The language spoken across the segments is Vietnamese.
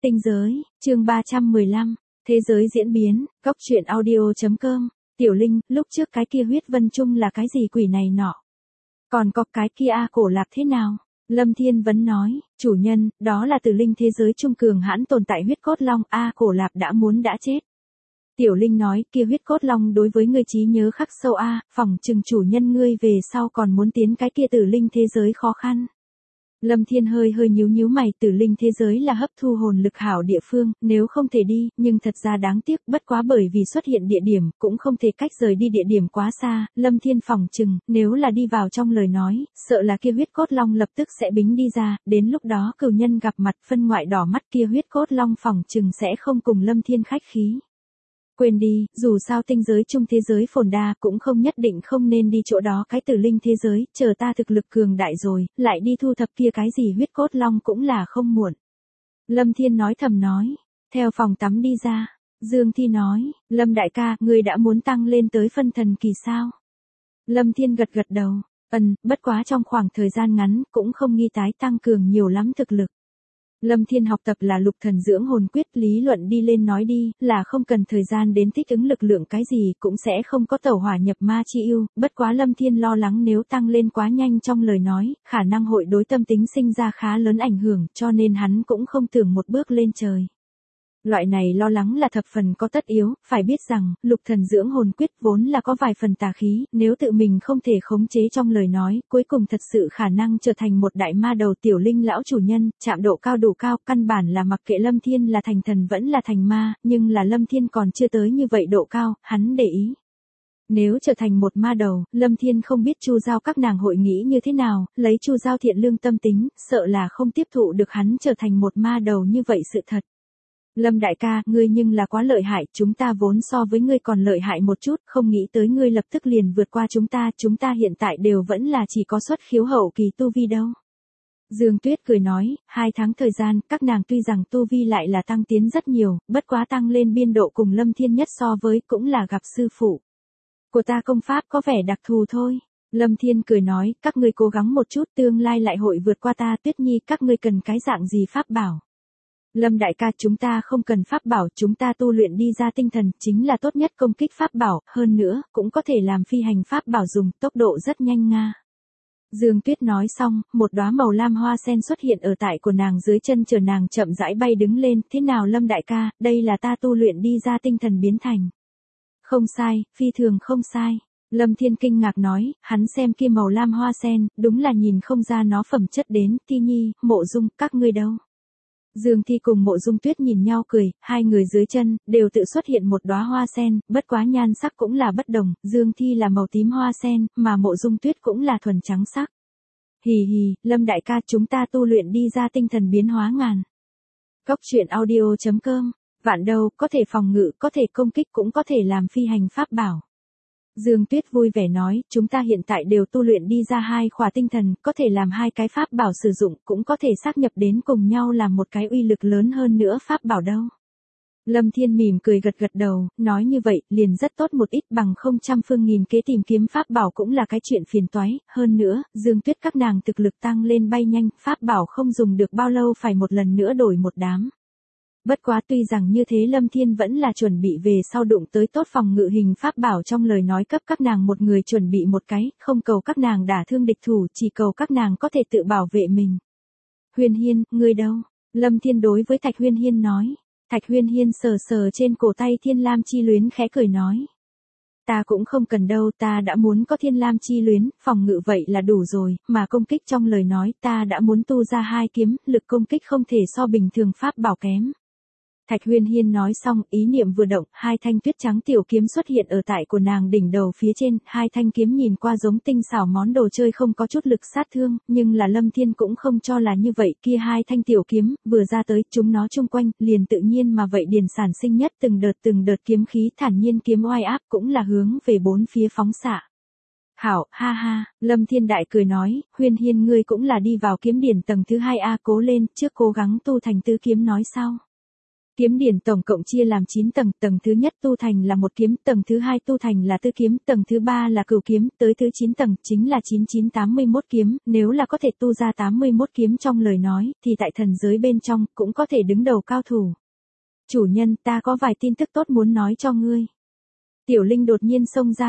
Tinh giới, chương 315, thế giới diễn biến, góc truyện audio.com, Tiểu Linh, lúc trước cái kia huyết vân chung là cái gì quỷ này nọ? Còn có cái kia cổ lạp thế nào? Lâm Thiên Vấn nói, chủ nhân, đó là Tử Linh thế giới trung cường hãn tồn tại huyết cốt long, cổ lạp đã chết. Tiểu Linh nói, kia huyết cốt long đối với ngươi trí nhớ khắc sâu phỏng chừng chủ nhân ngươi về sau còn muốn tiến cái kia Tử Linh thế giới khó khăn. Lâm Thiên hơi nhíu mày, Tử Linh thế giới là hấp thu hồn lực hảo địa phương, nếu không thể đi, nhưng thật ra đáng tiếc, bất quá bởi vì xuất hiện địa điểm, cũng không thể cách rời đi địa điểm quá xa, Lâm Thiên phỏng chừng, nếu là đi vào trong lời nói, sợ là kia huyết cốt long lập tức sẽ bính đi ra, đến lúc đó cửu nhân gặp mặt phân ngoại đỏ mắt kia huyết cốt long phỏng chừng sẽ không cùng Lâm Thiên khách khí. Quên đi, dù sao tinh giới chung thế giới phồn đa cũng không nhất định không nên đi chỗ đó cái Tử Linh thế giới, chờ ta thực lực cường đại rồi, lại đi thu thập kia cái gì huyết cốt long cũng là không muộn. Lâm Thiên nói thầm nói, theo phòng tắm đi ra, Dương Thi nói, Lâm đại ca, ngươi đã muốn tăng lên tới phân thần kỳ sao? Lâm Thiên gật đầu, bất quá trong khoảng thời gian ngắn cũng không nghi tái tăng cường nhiều lắm thực lực. Lâm Thiên học tập là lục thần dưỡng hồn quyết, lý luận đi lên nói đi, là không cần thời gian đến thích ứng lực lượng cái gì cũng sẽ không có tẩu hỏa nhập ma chi ưu, bất quá Lâm Thiên lo lắng nếu tăng lên quá nhanh trong lời nói, khả năng hội đối tâm tính sinh ra khá lớn ảnh hưởng, cho nên hắn cũng không tưởng một bước lên trời. Loại này lo lắng là thập phần có tất yếu, phải biết rằng, lục thần dưỡng hồn quyết vốn là có vài phần tà khí, nếu tự mình không thể khống chế trong lời nói, cuối cùng thật sự khả năng trở thành một đại ma đầu. Tiểu Linh lão chủ nhân, chạm độ cao đủ cao, căn bản là mặc kệ Lâm Thiên là thành thần vẫn là thành ma, nhưng là Lâm Thiên còn chưa tới như vậy độ cao, hắn để ý. Nếu trở thành một ma đầu, Lâm Thiên không biết Chu Giao các nàng hội nghĩ như thế nào, lấy Chu Giao thiện lương tâm tính, sợ là không tiếp thụ được hắn trở thành một ma đầu như vậy sự thật. Lâm đại ca, ngươi nhưng là quá lợi hại, chúng ta vốn so với ngươi còn lợi hại một chút, không nghĩ tới ngươi lập tức liền vượt qua chúng ta hiện tại đều vẫn là chỉ có xuất khiếu hậu kỳ tu vi đâu. Dương Tuyết cười nói, 2 tháng thời gian, các nàng tuy rằng tu vi lại là tăng tiến rất nhiều, bất quá tăng lên biên độ cùng Lâm Thiên nhất so với cũng là gặp sư phụ của ta công pháp có vẻ đặc thù thôi. Lâm Thiên cười nói, các ngươi cố gắng một chút, tương lai lại hội vượt qua ta. Tuyết Nhi, các ngươi cần cái dạng gì pháp bảo? Lâm đại ca, chúng ta không cần pháp bảo, chúng ta tu luyện đi ra tinh thần, chính là tốt nhất công kích pháp bảo, hơn nữa, cũng có thể làm phi hành pháp bảo dùng, tốc độ rất nhanh nga. Dương Tuyết nói xong, một đóa màu lam hoa sen xuất hiện ở tại của nàng dưới chân chờ nàng chậm rãi bay đứng lên, thế nào Lâm đại ca, đây là ta tu luyện đi ra tinh thần biến thành. Không sai, phi thường không sai. Lâm Thiên kinh ngạc nói, hắn xem kia màu lam hoa sen, đúng là nhìn không ra nó phẩm chất đến. Ti Nhi, Mộ Dung, các ngươi đâu? Dương Thi cùng Mộ Dung Tuyết nhìn nhau cười, hai người dưới chân, đều tự xuất hiện một đóa hoa sen, bất quá nhan sắc cũng là bất đồng, Dương Thi là màu tím hoa sen, mà Mộ Dung Tuyết cũng là thuần trắng sắc. Hì hì, Lâm đại ca, chúng ta tu luyện đi ra tinh thần biến hóa ngàn. Góc truyện audio.com, vạn đâu, có thể phòng ngự, có thể công kích, cũng có thể làm phi hành pháp bảo. Dương Tuyết vui vẻ nói, chúng ta hiện tại đều tu luyện đi ra 2 khỏa tinh thần, có thể làm 2 cái pháp bảo sử dụng, cũng có thể sáp nhập đến cùng nhau làm một cái uy lực lớn hơn nữa pháp bảo đâu. Lâm Thiên mỉm cười gật đầu, nói như vậy, liền rất tốt một ít, bằng không trăm phương nghìn kế tìm kiếm pháp bảo cũng là cái chuyện phiền toái, hơn nữa, Dương Tuyết các nàng thực lực tăng lên bay nhanh, pháp bảo không dùng được bao lâu phải một lần nữa đổi một đám. Bất quá tuy rằng như thế Lâm Thiên vẫn là chuẩn bị về sau đụng tới tốt phòng ngự hình pháp bảo trong lời nói cấp các nàng một người chuẩn bị một cái, không cầu các nàng đả thương địch thủ, chỉ cầu các nàng có thể tự bảo vệ mình. Huyên Hiên, ngươi đâu? Lâm Thiên đối với Thạch Huyên Hiên nói. Thạch Huyên Hiên sờ trên cổ tay Thiên Lam chi luyến khẽ cười nói. Ta cũng không cần đâu, ta đã muốn có Thiên Lam chi luyến, phòng ngự vậy là đủ rồi, mà công kích trong lời nói ta đã muốn tu ra 2 kiếm, lực công kích không thể so bình thường pháp bảo kém. Thạch Huyên Hiên nói xong, ý niệm vừa động, 2 thanh tuyết trắng tiểu kiếm xuất hiện ở tại của nàng đỉnh đầu phía trên, 2 thanh kiếm nhìn qua giống tinh xảo món đồ chơi không có chút lực sát thương, nhưng là Lâm Thiên cũng không cho là như vậy, kia 2 thanh tiểu kiếm, vừa ra tới, chúng nó chung quanh, liền tự nhiên mà vậy điền sản sinh nhất từng đợt kiếm khí, thản nhiên kiếm oai áp cũng là hướng về 4 phía phóng xạ. Hảo, ha ha, Lâm Thiên đại cười nói, Huyên Hiên ngươi cũng là đi vào kiếm điển tầng thứ 2 cố lên, trước cố gắng tu thành tứ kiếm nói sao. Kiếm điển tổng cộng chia làm 9 tầng, tầng thứ nhất tu thành là 1 kiếm, tầng thứ hai tu thành là 4 kiếm, tầng thứ ba là cửu kiếm, tới thứ 9 tầng chính là 9981 kiếm, nếu là có thể tu ra 81 kiếm trong lời nói, thì tại thần giới bên trong cũng có thể đứng đầu cao thủ. Chủ nhân, ta có vài tin tức tốt muốn nói cho ngươi. Tiểu Linh đột nhiên xông ra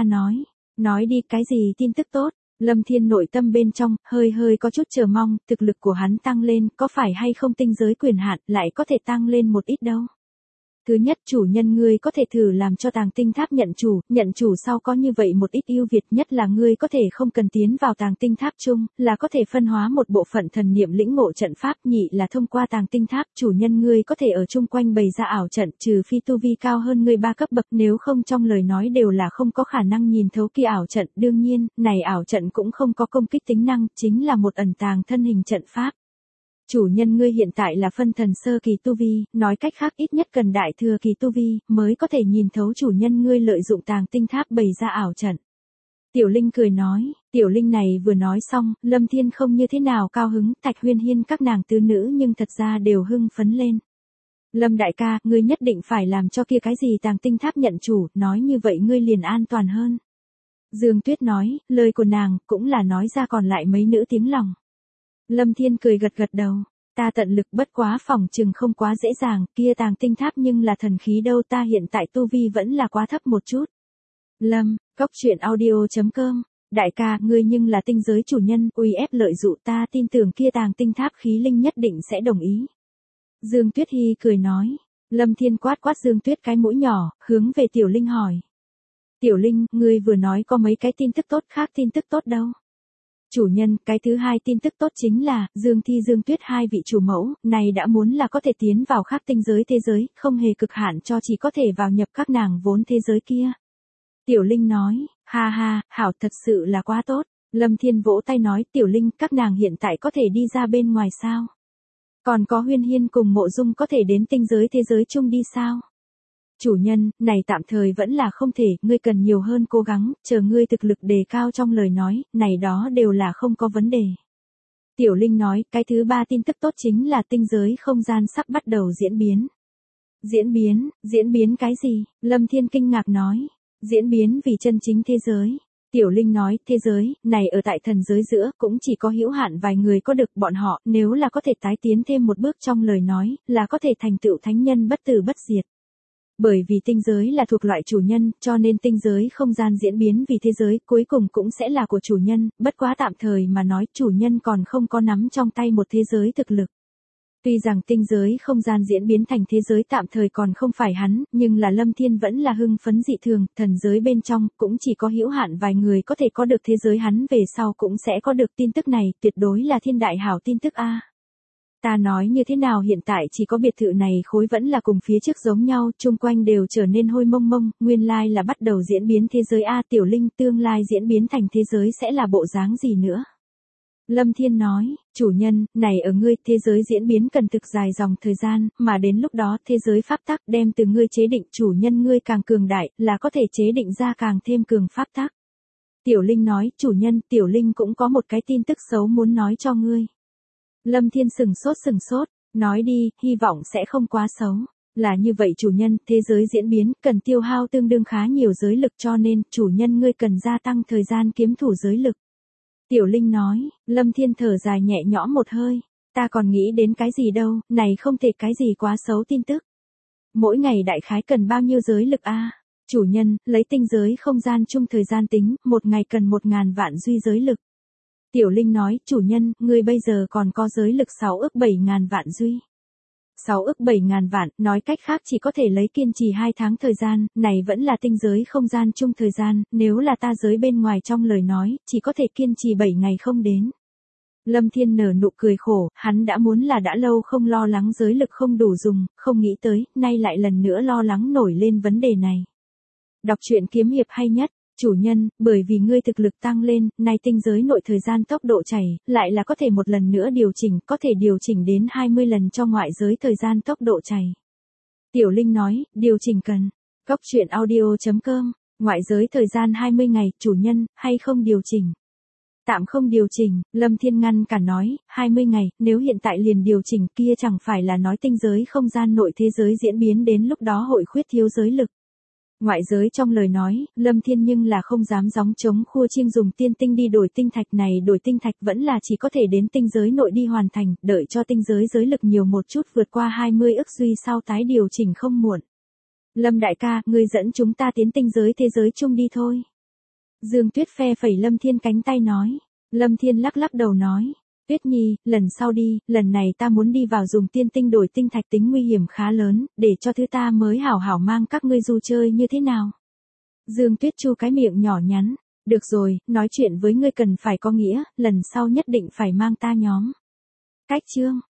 nói đi, cái gì tin tức tốt? Lâm Thiên nội tâm bên trong, hơi có chút chờ mong, thực lực của hắn tăng lên, có phải hay không tinh giới quyền hạn lại có thể tăng lên một ít đâu. Thứ nhất, chủ nhân ngươi có thể thử làm cho tàng tinh tháp nhận chủ sau có như vậy một ít ưu việt, nhất là ngươi có thể không cần tiến vào tàng tinh tháp chung, là có thể phân hóa một bộ phận thần niệm lĩnh ngộ trận pháp, nhị là thông qua tàng tinh tháp, chủ nhân ngươi có thể ở chung quanh bày ra ảo trận, trừ phi tu vi cao hơn ngươi 3 cấp bậc, nếu không trong lời nói đều là không có khả năng nhìn thấu kia ảo trận, đương nhiên, này ảo trận cũng không có công kích tính năng, chính là một ẩn tàng thân hình trận pháp. Chủ nhân ngươi hiện tại là phân thần sơ kỳ tu vi, nói cách khác ít nhất cần đại thừa kỳ tu vi, mới có thể nhìn thấu chủ nhân ngươi lợi dụng tàng tinh tháp bày ra ảo trận. Tiểu Linh cười nói, Tiểu Linh này vừa nói xong, Lâm Thiên không như thế nào cao hứng, Thạch Huyên Hiên các nàng tứ nữ nhưng thật ra đều hưng phấn lên. Lâm đại ca, ngươi nhất định phải làm cho kia cái gì tàng tinh tháp nhận chủ, nói như vậy ngươi liền an toàn hơn. Dương Tuyết nói, lời của nàng cũng là nói ra còn lại mấy nữ tiếng lòng. Lâm Thiên cười gật đầu, ta tận lực bất quá phòng chừng không quá dễ dàng, kia tàng tinh tháp nhưng là thần khí đâu, ta hiện tại tu vi vẫn là quá thấp một chút. Lâm, coctruyện.audio.com, đại ca, ngươi nhưng là tinh giới chủ nhân, uy ép lợi dụ, ta tin tưởng kia tàng tinh tháp khí linh nhất định sẽ đồng ý. Dương Tuyết Hi cười nói, Lâm Thiên quát Dương Tuyết cái mũi nhỏ, hướng về Tiểu Linh hỏi. Tiểu Linh, ngươi vừa nói có mấy cái tin tức tốt, khác tin tức tốt đâu? Chủ nhân, cái thứ hai tin tức tốt chính là, Dương Thi Dương Tuyết hai vị chủ mẫu, này đã muốn là có thể tiến vào khác tinh giới thế giới, không hề cực hạn cho chỉ có thể vào nhập các nàng vốn thế giới kia. Tiểu Linh nói, ha, hảo thật sự là quá tốt. Lâm Thiên vỗ tay nói, Tiểu Linh, các nàng hiện tại có thể đi ra bên ngoài sao? Còn có Huyên Hiên cùng Mộ Dung có thể đến tinh giới thế giới chung đi sao? Chủ nhân, này tạm thời vẫn là không thể, ngươi cần nhiều hơn cố gắng, chờ ngươi thực lực đề cao trong lời nói, này đó đều là không có vấn đề. Tiểu Linh nói, cái thứ ba tin tức tốt chính là tinh giới không gian sắp bắt đầu diễn biến. Diễn biến cái gì? Lâm Thiên kinh ngạc nói, diễn biến vì chân chính thế giới. Tiểu Linh nói, thế giới, này ở tại thần giới giữa, cũng chỉ có hữu hạn vài người có được, bọn họ, nếu là có thể tái tiến thêm một bước trong lời nói, là có thể thành tựu thánh nhân bất tử bất diệt. Bởi vì tinh giới là thuộc loại chủ nhân, cho nên tinh giới không gian diễn biến vì thế giới, cuối cùng cũng sẽ là của chủ nhân, bất quá tạm thời mà nói, chủ nhân còn không có nắm trong tay một thế giới thực lực. Tuy rằng tinh giới không gian diễn biến thành thế giới tạm thời còn không phải hắn, nhưng là Lâm Thiên vẫn là hưng phấn dị thường, thần giới bên trong, cũng chỉ có hữu hạn vài người có thể có được thế giới hắn về sau cũng sẽ có được tin tức này, tuyệt đối là thiên đại hảo tin tức a. Ta nói như thế nào hiện tại chỉ có biệt thự này khối vẫn là cùng phía trước giống nhau, chung quanh đều trở nên hôi mông, nguyên lai là bắt đầu diễn biến thế giới a. Tiểu Linh, tương lai diễn biến thành thế giới sẽ là bộ dáng gì nữa? Lâm Thiên nói, chủ nhân, này ở ngươi, thế giới diễn biến cần thực dài dòng thời gian, mà đến lúc đó thế giới pháp tắc đem từ ngươi chế định, chủ nhân ngươi càng cường đại, là có thể chế định ra càng thêm cường pháp tắc. Tiểu Linh nói, chủ nhân, Tiểu Linh cũng có một cái tin tức xấu muốn nói cho ngươi. Lâm Thiên sừng sốt, nói đi, hy vọng sẽ không quá xấu. Là như vậy chủ nhân, thế giới diễn biến, cần tiêu hao tương đương khá nhiều giới lực cho nên, chủ nhân ngươi cần gia tăng thời gian kiếm thủ giới lực. Tiểu Linh nói, Lâm Thiên thở dài nhẹ nhõm một hơi, ta còn nghĩ đến cái gì đâu, này không thể cái gì quá xấu tin tức. Mỗi ngày đại khái cần bao nhiêu giới lực a? Chủ nhân, lấy tinh giới không gian chung thời gian tính, một ngày cần 1000 vạn duy giới lực. Tiểu Linh nói, chủ nhân, ngươi bây giờ còn có giới lực 6 ức 7000 vạn duy. 6 ức 7000 vạn, nói cách khác chỉ có thể lấy kiên trì 2 tháng thời gian, này vẫn là tinh giới không gian chung thời gian, nếu là ta giới bên ngoài trong lời nói, chỉ có thể kiên trì 7 ngày không đến. Lâm Thiên nở nụ cười khổ, hắn đã muốn là đã lâu không lo lắng giới lực không đủ dùng, không nghĩ tới, nay lại lần nữa lo lắng nổi lên vấn đề này. Đọc truyện kiếm hiệp hay nhất. Chủ nhân, bởi vì ngươi thực lực tăng lên, nay tinh giới nội thời gian tốc độ chảy, lại là có thể một lần nữa điều chỉnh, có thể điều chỉnh đến 20 lần cho ngoại giới thời gian tốc độ chảy. Tiểu Linh nói, điều chỉnh cần. Coctruyện.audio.com, ngoại giới thời gian 20 ngày, chủ nhân, hay không điều chỉnh. Tạm không điều chỉnh, Lâm Thiên ngăn cả nói, 20 ngày, nếu hiện tại liền điều chỉnh kia chẳng phải là nói tinh giới không gian nội thế giới diễn biến đến lúc đó hội khuyết thiếu giới lực. Ngoại giới trong lời nói, Lâm Thiên nhưng là không dám gióng chống khua chiêng dùng tiên tinh đi đổi tinh thạch này, đổi tinh thạch vẫn là chỉ có thể đến tinh giới nội đi hoàn thành, đợi cho tinh giới giới lực nhiều một chút vượt qua 20 ức duy sau tái điều chỉnh không muộn. Lâm đại ca, ngươi dẫn chúng ta tiến tinh giới thế giới chung đi thôi. Dương Tuyết phe phẩy Lâm Thiên cánh tay nói. Lâm Thiên lắc lắc đầu nói. Tuyết Nhi, lần sau đi, lần này ta muốn đi vào dùng tiên tinh đổi tinh thạch tính nguy hiểm khá lớn, để cho thứ ta mới hảo hảo mang các ngươi du chơi như thế nào. Dương Tuyết chu cái miệng nhỏ nhắn. Được rồi, nói chuyện với ngươi cần phải có nghĩa, lần sau nhất định phải mang ta nhóm. Cách chương.